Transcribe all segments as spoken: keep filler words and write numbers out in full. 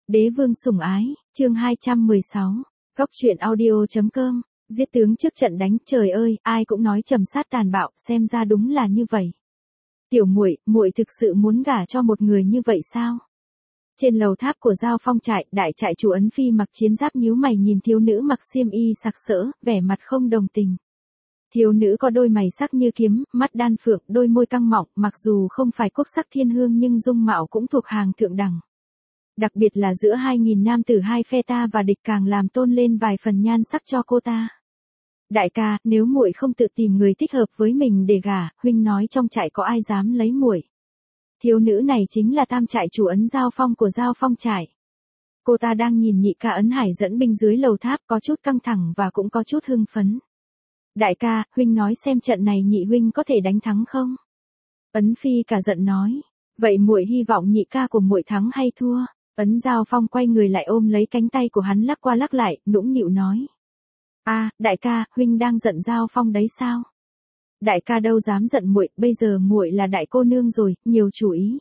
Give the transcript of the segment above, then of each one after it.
Đế vương sủng ái, chương hai trăm mười sáu. Góc truyện audio chấm com. Giết tướng trước trận đánh, trời ơi, ai cũng nói Trầm Sát tàn bạo, xem ra đúng là như vậy. Tiểu muội, muội thực sự muốn gả cho một người như vậy sao? Trên lầu tháp của Giao Phong trại, đại trại chủ Ấn Phi mặc chiến giáp nhíu mày nhìn thiếu nữ mặc xiêm y sặc sỡ, vẻ mặt không đồng tình. Thiếu nữ có đôi mày sắc như kiếm, mắt đan phượng, đôi môi căng mọng, mặc dù không phải quốc sắc thiên hương nhưng dung mạo cũng thuộc hàng thượng đẳng. Đặc biệt là giữa hai nghìn nam tử hai phe ta và địch càng làm tôn lên vài phần nhan sắc cho cô ta. Đại ca, nếu muội không tự tìm người thích hợp với mình để gả, huynh nói trong trại có ai dám lấy muội. Thiếu nữ này chính là tam trại chủ Ấn Giao Phong của Giao Phong trại. Cô ta đang nhìn nhị ca Ấn Hải dẫn binh dưới lầu tháp, có chút căng thẳng và cũng có chút hưng phấn. Đại ca, huynh nói xem trận này nhị huynh có thể đánh thắng không? Ấn Phi cả giận nói. Vậy muội hy vọng nhị ca của muội thắng hay thua? Ấn Giao Phong quay người lại ôm lấy cánh tay của hắn lắc qua lắc lại, nũng nịu nói. A, à, đại ca, huynh đang giận Giao Phong đấy sao? Đại ca đâu dám giận muội, bây giờ muội là đại cô nương rồi, nhiều chủ ý.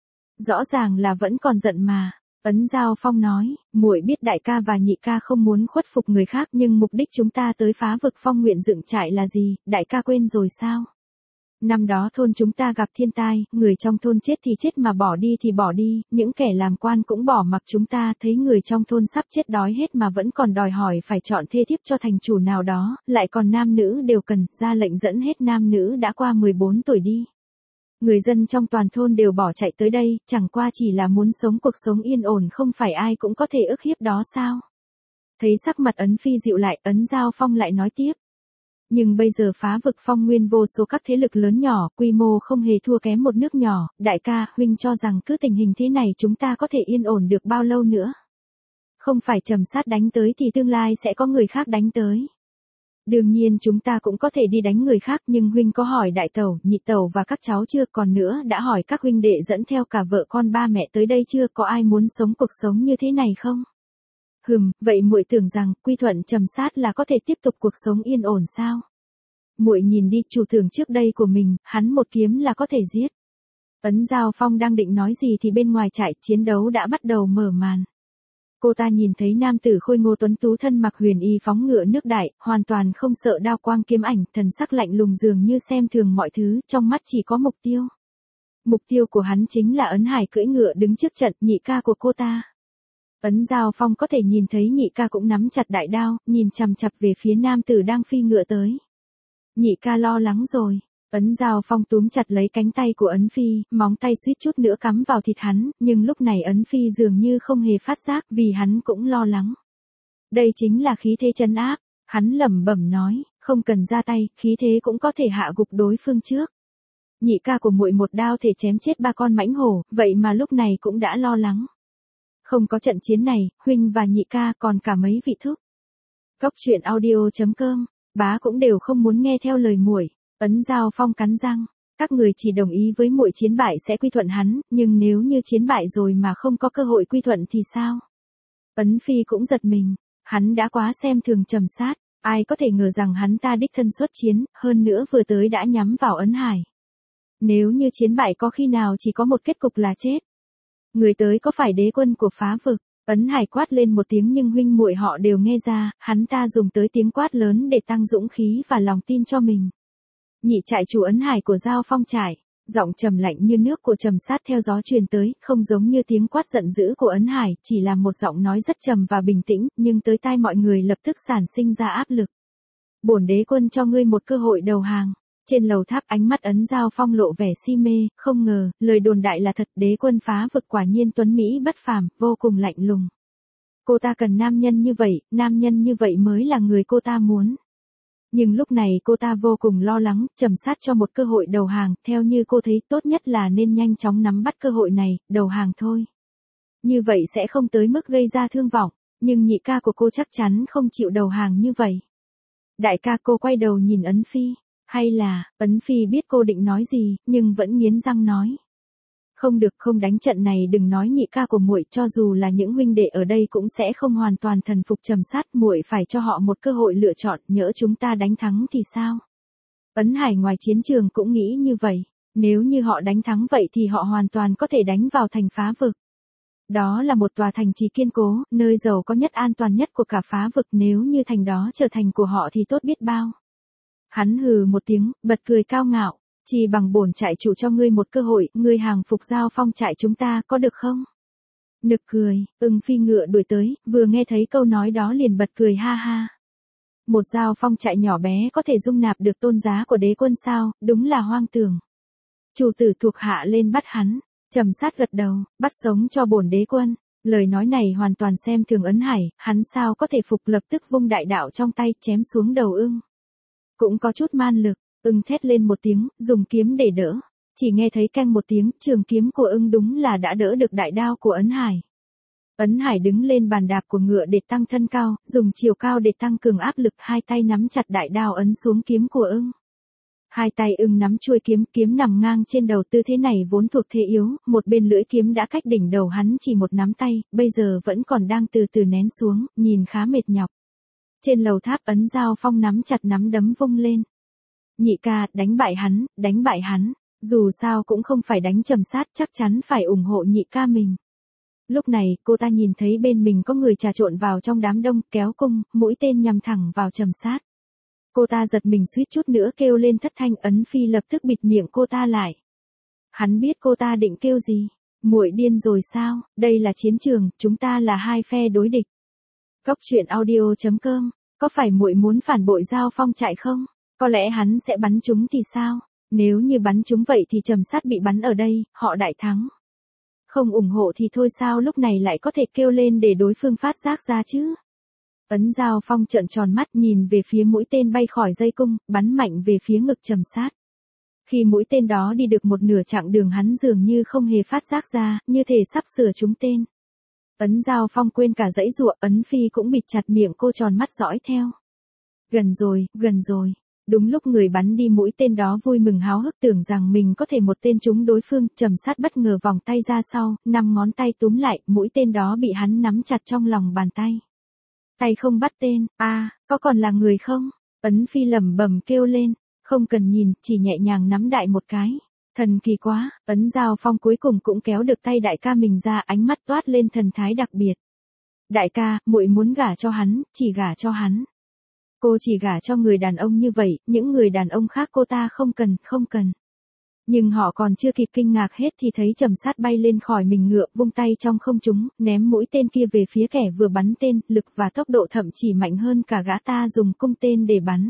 Rõ ràng là vẫn còn giận mà. Ấn Giao Phong nói, muội biết đại ca và nhị ca không muốn khuất phục người khác, nhưng mục đích chúng ta tới phá vực Phong Nguyện dựng trại là gì, đại ca quên rồi sao? Năm đó thôn chúng ta gặp thiên tai, người trong thôn chết thì chết mà bỏ đi thì bỏ đi, những kẻ làm quan cũng bỏ mặc chúng ta, thấy người trong thôn sắp chết đói hết mà vẫn còn đòi hỏi phải chọn thê thiếp cho thành chủ nào đó, lại còn nam nữ đều cần, ra lệnh dẫn hết nam nữ đã qua mười bốn tuổi đi. Người dân trong toàn thôn đều bỏ chạy tới đây, chẳng qua chỉ là muốn sống cuộc sống yên ổn, không phải ai cũng có thể ức hiếp đó sao? Thấy sắc mặt Ấn Phi dịu lại, Ấn Giao Phong lại nói tiếp. Nhưng bây giờ phá vực Phong Nguyên vô số các thế lực lớn nhỏ, quy mô không hề thua kém một nước nhỏ, đại ca, huynh cho rằng cứ tình hình thế này chúng ta có thể yên ổn được bao lâu nữa? Không phải Trầm Sát đánh tới thì tương lai sẽ có người khác đánh tới. Đương nhiên chúng ta cũng có thể đi đánh người khác, nhưng huynh có hỏi đại tẩu, nhị tẩu và các cháu chưa, còn nữa đã hỏi các huynh đệ dẫn theo cả vợ con ba mẹ tới đây chưa, có ai muốn sống cuộc sống như thế này không? Hừm, vậy muội tưởng rằng quy thuận Trầm Sát là có thể tiếp tục cuộc sống yên ổn sao? Muội nhìn đi, chủ thưởng trước đây của mình, hắn một kiếm là có thể giết. Ấn Giao Phong đang định nói gì thì bên ngoài trại chiến đấu đã bắt đầu mở màn. Cô ta nhìn thấy nam tử khôi ngô tuấn tú thân mặc huyền y phóng ngựa nước đại, hoàn toàn không sợ đao quang kiếm ảnh, thần sắc lạnh lùng dường như xem thường mọi thứ, trong mắt chỉ có mục tiêu. Mục tiêu của hắn chính là Ấn Hải cưỡi ngựa đứng trước trận, nhị ca của cô ta. Ấn Giao Phong có thể nhìn thấy nhị ca cũng nắm chặt đại đao, nhìn chằm chằm về phía nam tử đang phi ngựa tới. Nhị ca lo lắng rồi. Ấn Giao Phong túm chặt lấy cánh tay của Ấn Phi, móng tay suýt chút nữa cắm vào thịt hắn, nhưng lúc này Ấn Phi dường như không hề phát giác vì hắn cũng lo lắng. Đây chính là khí thế trấn áp, hắn lẩm bẩm nói, không cần ra tay, khí thế cũng có thể hạ gục đối phương trước. Nhị ca của muội một đao thể chém chết ba con mãnh hổ, vậy mà lúc này cũng đã lo lắng. Không có trận chiến này, huynh và nhị ca còn cả mấy vị thúc. Góc truyện audio chấm com, bá cũng đều không muốn nghe theo lời muội. Ấn Giao Phong cắn răng, các người chỉ đồng ý với muội chiến bại sẽ quy thuận hắn, nhưng nếu như chiến bại rồi mà không có cơ hội quy thuận thì sao? Ấn Phi cũng giật mình, hắn đã quá xem thường Trầm Sát, ai có thể ngờ rằng hắn ta đích thân xuất chiến, hơn nữa vừa tới đã nhắm vào Ấn Hải. Nếu như chiến bại có khi nào chỉ có một kết cục là chết. Người tới có phải đế quân của phá vực? Ấn Hải quát lên một tiếng nhưng huynh muội họ đều nghe ra, hắn ta dùng tới tiếng quát lớn để tăng dũng khí và lòng tin cho mình. Nhị trại chủ Ấn Hải của Giao Phong trại, giọng trầm lạnh như nước của Trầm Sát theo gió truyền tới, không giống như tiếng quát giận dữ của Ấn Hải, chỉ là một giọng nói rất trầm và bình tĩnh, nhưng tới tai mọi người lập tức sản sinh ra áp lực. Bổn đế quân cho ngươi một cơ hội đầu hàng. Trên lầu tháp ánh mắt Ấn Giao Phong lộ vẻ si mê, không ngờ, lời đồn đại là thật, đế quân phá vực quả nhiên tuấn Mỹ bất phàm, vô cùng lạnh lùng. Cô ta cần nam nhân như vậy, nam nhân như vậy mới là người cô ta muốn. Nhưng lúc này cô ta vô cùng lo lắng, Trầm Sát cho một cơ hội đầu hàng, theo như cô thấy tốt nhất là nên nhanh chóng nắm bắt cơ hội này, đầu hàng thôi. Như vậy sẽ không tới mức gây ra thương vong, nhưng nhị ca của cô chắc chắn không chịu đầu hàng như vậy. Đại ca, cô quay đầu nhìn Ấn Phi. Hay là, Ấn Phi biết cô định nói gì, nhưng vẫn nghiến răng nói. Không được, không đánh trận này, đừng nói nhị ca của muội, cho dù là những huynh đệ ở đây cũng sẽ không hoàn toàn thần phục Trầm Sát, muội phải cho họ một cơ hội lựa chọn, nhỡ chúng ta đánh thắng thì sao? Ấn Hải ngoài chiến trường cũng nghĩ như vậy, nếu như họ đánh thắng vậy thì họ hoàn toàn có thể đánh vào thành phá vực. Đó là một tòa thành trì kiên cố, nơi giàu có nhất an toàn nhất của cả phá vực, nếu như thành đó trở thành của họ thì tốt biết bao. Hắn hừ một tiếng, bật cười cao ngạo, chỉ bằng bổn trại chủ cho ngươi một cơ hội, ngươi hàng phục Giao Phong trại chúng ta có được không? Nực cười, Ưng Phi ngựa đuổi tới, vừa nghe thấy câu nói đó liền bật cười ha ha. Một Giao Phong trại nhỏ bé có thể dung nạp được tôn giá của đế quân sao, đúng là hoang tưởng. Chủ tử thuộc hạ lên bắt hắn, Trầm Sát gật đầu, bắt sống cho bổn đế quân. Lời nói này hoàn toàn xem thường Ấn Hải, hắn sao có thể phục, lập tức vung đại đạo trong tay chém xuống đầu Ưng. Cũng có chút man lực, Ưng thét lên một tiếng, dùng kiếm để đỡ. Chỉ nghe thấy canh một tiếng, trường kiếm của Ưng đúng là đã đỡ được đại đao của Ấn Hải. Ấn Hải đứng lên bàn đạp của ngựa để tăng thân cao, dùng chiều cao để tăng cường áp lực, hai tay nắm chặt đại đao ấn xuống kiếm của Ưng. Hai tay Ưng nắm chuôi kiếm, kiếm nằm ngang trên đầu, tư thế này vốn thuộc thế yếu, một bên lưỡi kiếm đã cách đỉnh đầu hắn chỉ một nắm tay, bây giờ vẫn còn đang từ từ nén xuống, nhìn khá mệt nhọc. Trên lầu tháp Ấn Giao Phong nắm chặt nắm đấm vung lên. Nhị ca, đánh bại hắn, đánh bại hắn, dù sao cũng không phải đánh Trầm Sát, chắc chắn phải ủng hộ nhị ca mình. Lúc này, cô ta nhìn thấy bên mình có người trà trộn vào trong đám đông, kéo cung, mũi tên nhằm thẳng vào Trầm Sát. Cô ta giật mình suýt chút nữa kêu lên thất thanh, Ấn Phi lập tức bịt miệng cô ta lại. Hắn biết cô ta định kêu gì. Muội điên rồi sao, đây là chiến trường, chúng ta là hai phe đối địch. Cốc truyện audio chấm com, có phải muội muốn phản bội Giao Phong trại không? Có lẽ hắn sẽ bắn chúng thì sao? Nếu như bắn chúng vậy thì Trầm Sát bị bắn ở đây, họ đại thắng. Không ủng hộ thì thôi, sao lúc này lại có thể kêu lên để đối phương phát giác ra chứ? Ấn Giao Phong trợn tròn mắt nhìn về phía mũi tên bay khỏi dây cung, bắn mạnh về phía ngực Trầm Sát. Khi mũi tên đó đi được một nửa chặng đường, hắn dường như không hề phát giác ra, như thể sắp sửa trúng tên. Ấn Giao Phong quên cả dãy dụa, Ấn Phi cũng bịt chặt miệng, cô tròn mắt dõi theo. Gần rồi, gần rồi. Đúng lúc người bắn đi mũi tên đó vui mừng háo hức tưởng rằng mình có thể một tên trúng đối phương, Trầm Sát bất ngờ vòng tay ra sau, năm ngón tay túm lại, mũi tên đó bị hắn nắm chặt trong lòng bàn tay. Tay không bắt tên, a, à, có còn là người không? Ấn Phi lẩm bẩm kêu lên, không cần nhìn, chỉ nhẹ nhàng nắm đại một cái. Thần kỳ quá, Ấn Giao Phong cuối cùng cũng kéo được tay đại ca mình ra, ánh mắt toát lên thần thái đặc biệt. Đại ca, muội muốn gả cho hắn, chỉ gả cho hắn. Cô chỉ gả cho người đàn ông như vậy, những người đàn ông khác cô ta không cần, không cần. Nhưng họ còn chưa kịp kinh ngạc hết thì thấy Trầm Sát bay lên khỏi mình ngựa, vung tay trong không trung, ném mũi tên kia về phía kẻ vừa bắn tên, lực và tốc độ thậm chí mạnh hơn cả gã ta dùng cung tên để bắn.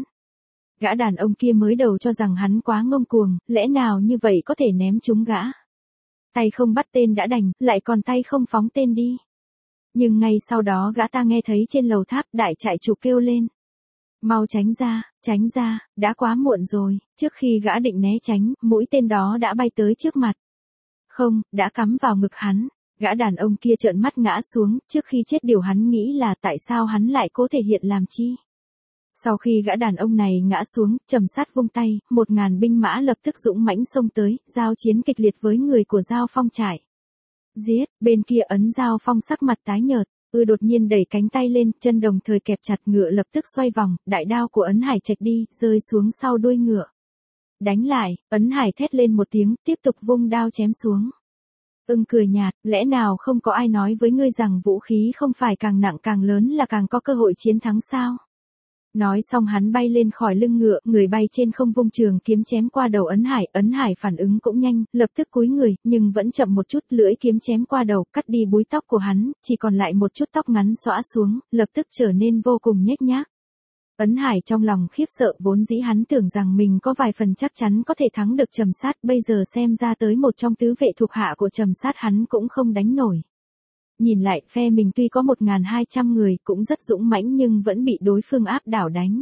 Gã đàn ông kia mới đầu cho rằng hắn quá ngông cuồng, lẽ nào như vậy có thể ném trúng gã. Tay không bắt tên đã đành, lại còn tay không phóng tên đi. Nhưng ngay sau đó gã ta nghe thấy trên lầu tháp đại trại chủ kêu lên. Mau tránh ra, tránh ra, đã quá muộn rồi, trước khi gã định né tránh, mũi tên đó đã bay tới trước mặt. Không, đã cắm vào ngực hắn, gã đàn ông kia trợn mắt ngã xuống, trước khi chết điều hắn nghĩ là tại sao hắn lại cố thể hiện làm chi. Sau khi gã đàn ông này ngã xuống, Trầm Sát vung tay, một ngàn binh mã lập tức dũng mãnh xông tới, giao chiến kịch liệt với người của Giao Phong trại. Giết, bên kia Ấn Giao Phong sắc mặt tái nhợt. Ư đột nhiên đẩy cánh tay lên, chân đồng thời kẹp chặt ngựa lập tức xoay vòng, đại đao của Ấn Hải chạch đi, rơi xuống sau đuôi ngựa. Đánh lại, Ấn Hải thét lên một tiếng, tiếp tục vung đao chém xuống. Ưng cười nhạt, lẽ nào không có ai nói với ngươi rằng vũ khí không phải càng nặng càng lớn là càng có cơ hội chiến thắng sao? Nói xong hắn bay lên khỏi lưng ngựa, người bay trên không vung trường kiếm chém qua đầu Ấn Hải, Ấn Hải phản ứng cũng nhanh, lập tức cúi người, nhưng vẫn chậm một chút, lưỡi kiếm chém qua đầu, cắt đi búi tóc của hắn, chỉ còn lại một chút tóc ngắn xõa xuống, lập tức trở nên vô cùng nhếch nhác. Ấn Hải trong lòng khiếp sợ, vốn dĩ hắn tưởng rằng mình có vài phần chắc chắn có thể thắng được Trầm Sát, bây giờ xem ra tới một trong tứ vệ thuộc hạ của Trầm Sát hắn cũng không đánh nổi. Nhìn lại, phe mình tuy có một nghìn hai trăm người, cũng rất dũng mãnh nhưng vẫn bị đối phương áp đảo đánh.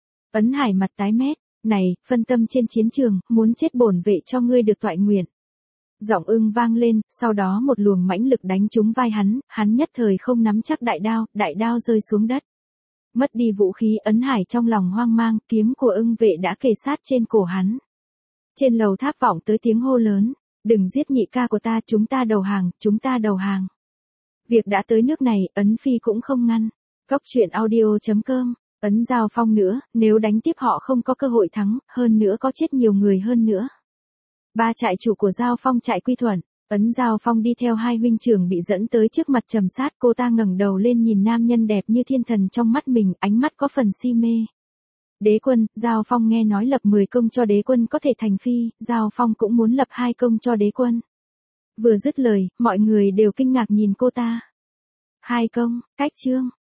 Ấn Hải mặt tái mét, này, phân tâm trên chiến trường, muốn chết bổn vệ cho ngươi được toại nguyện. Giọng Ưng vang lên, sau đó một luồng mãnh lực đánh trúng vai hắn, hắn nhất thời không nắm chắc đại đao, đại đao rơi xuống đất. Mất đi vũ khí, Ấn Hải trong lòng hoang mang, kiếm của Ưng vệ đã kề sát trên cổ hắn. Trên lầu tháp vọng tới tiếng hô lớn, đừng giết nhị ca của ta, chúng ta đầu hàng, chúng ta đầu hàng. Việc đã tới nước này, Ấn Phi cũng không ngăn. Cốc truyện audio chấm com, Ấn Giao Phong nữa, nếu đánh tiếp họ không có cơ hội thắng, hơn nữa có chết nhiều người hơn nữa. Ba trại chủ của Giao Phong trại Quy Thuận, Ấn Giao Phong đi theo hai huynh trưởng bị dẫn tới trước mặt Trầm Sát, cô ta ngẩng đầu lên nhìn nam nhân đẹp như thiên thần trong mắt mình, ánh mắt có phần si mê. Đế quân, Giao Phong nghe nói lập mười công cho đế quân có thể thành phi, Giao Phong cũng muốn lập hai công cho đế quân. Vừa dứt lời, mọi người đều kinh ngạc nhìn cô ta. Hai công, cách chương.